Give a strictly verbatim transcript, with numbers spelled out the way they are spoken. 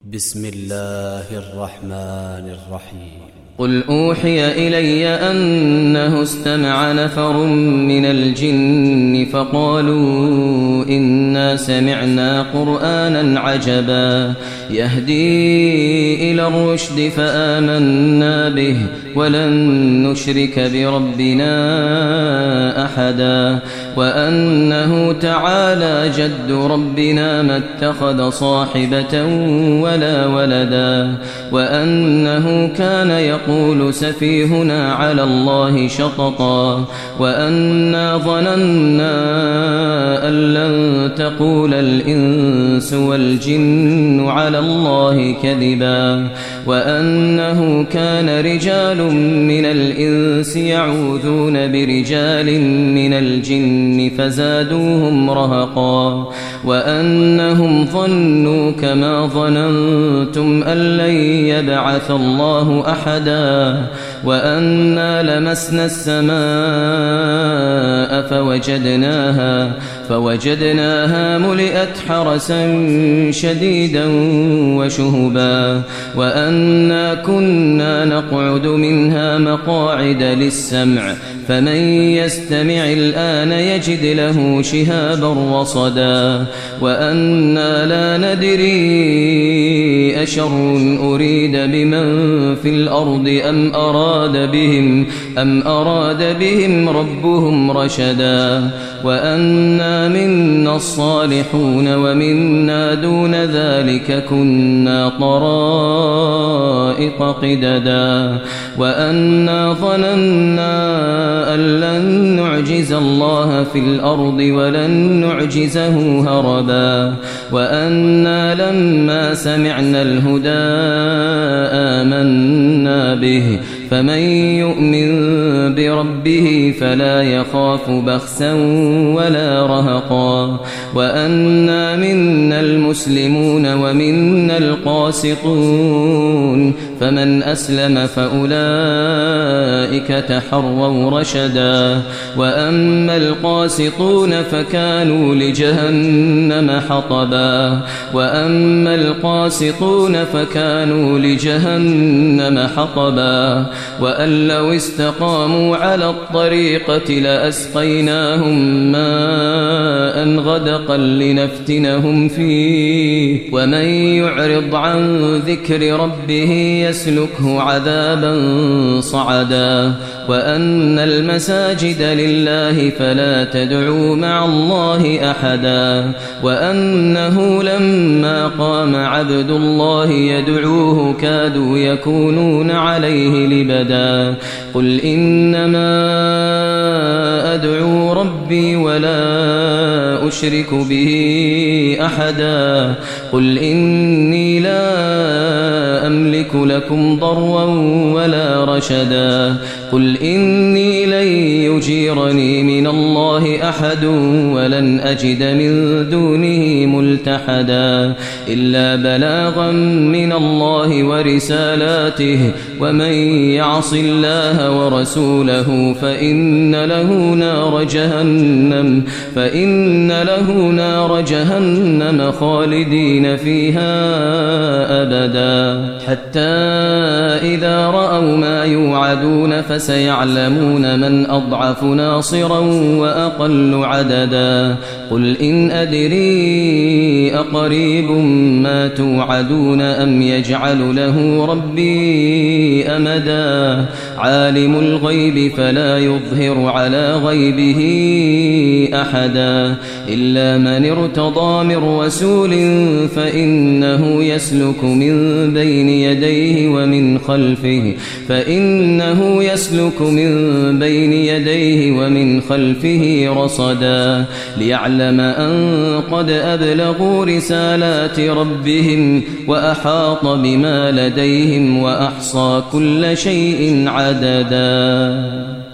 بسم الله الرحمن الرحيم. قل أوحي إلي أنه استمع نفر من الجن فقالوا إنا سمعنا قرآنا عجبا يهدي إلى الرشد فآمنا به ولن نشرك بربنا أحدا وأنه تعالى جد ربنا ما اتخذ صاحبة ولا ولدا وأنه كان يقول سفيهنا على الله شططا وأنا ظننا أن لن تقول الإنس والجن على الله كذبا وأنه كان رجال من الإنس يعوذون برجال من الجن فزادوهم رهقا وأنهم ظنوا كما ظننتم أن لن يبعث الله أحدا وأنا لمسنا السماء فوجدناها فوجدناها ملئت حرسا شديدا وشهبا وأنا كنا نقعد منها مقاعد للسمع فمن يستمع الآن يجد له شهابا رصدا وأنا لا ندري أشر أريد بمن في الأرض أم أراد بهم أم أراد بهم ربهم رشدا وأنا منا الصالحون ومنا دون ذلك كنا طرائق قددا وأنا ظننا أن لن نعجز الله في الأرض ولن نعجزه هربا وأنا لما سمعنا الهدى آمنا به فمن يؤمن بربه فلا يخاف بخسا ولا رهقا وأنا منا المسلمون ومنا القاسطون فمن أسلم فأولئك تحروا رشدا وأما القاسطون فكانوا لجهنم حطبا وأما القاسطون فكانوا لجهنم حطبا وأن لو استقاموا على الطريقة لأسقيناهم ماء غدقا لنفتنهم فيه ومن يعرض عن ذكر ربه يسلكه عذابا صعدا وأن المساجد لله فلا تدعوا مع الله أحدا وأنه لما قام عبد الله يدعوه كادوا يكونون عليه لبدا قل إنما أدعو ربي ولا أشرك به أحدا قل إني لا أملك لكم ضرا ولا رشدا قل إني لن يجيرني من الله أحد ولن أجد من دونه ملتحدا إلا بلاغا من الله ورسالاته ومن يعص الله ورسوله فإن له نار جهنم فإن له نار جهنم خالدين فيها أبدا حتى إذا رأوا ما يوعدون فسيعلمون من أضعف ناصرا وأقل عددا قل إن أدري أقريب ما توعدون أم يجعل له ربي أمدا عالم الغيب فلا يظهر على غيبه أحدا إلا من ارتضى من رسول فإنه يسلك من بين يديه ومن خلفه فإنه يسلك من بين يديه ومن خلفه رصدا ليعلم أن قد أبلغوا رسالات ربهم وأحاط بما لديهم وأحصى كل شيء عددا.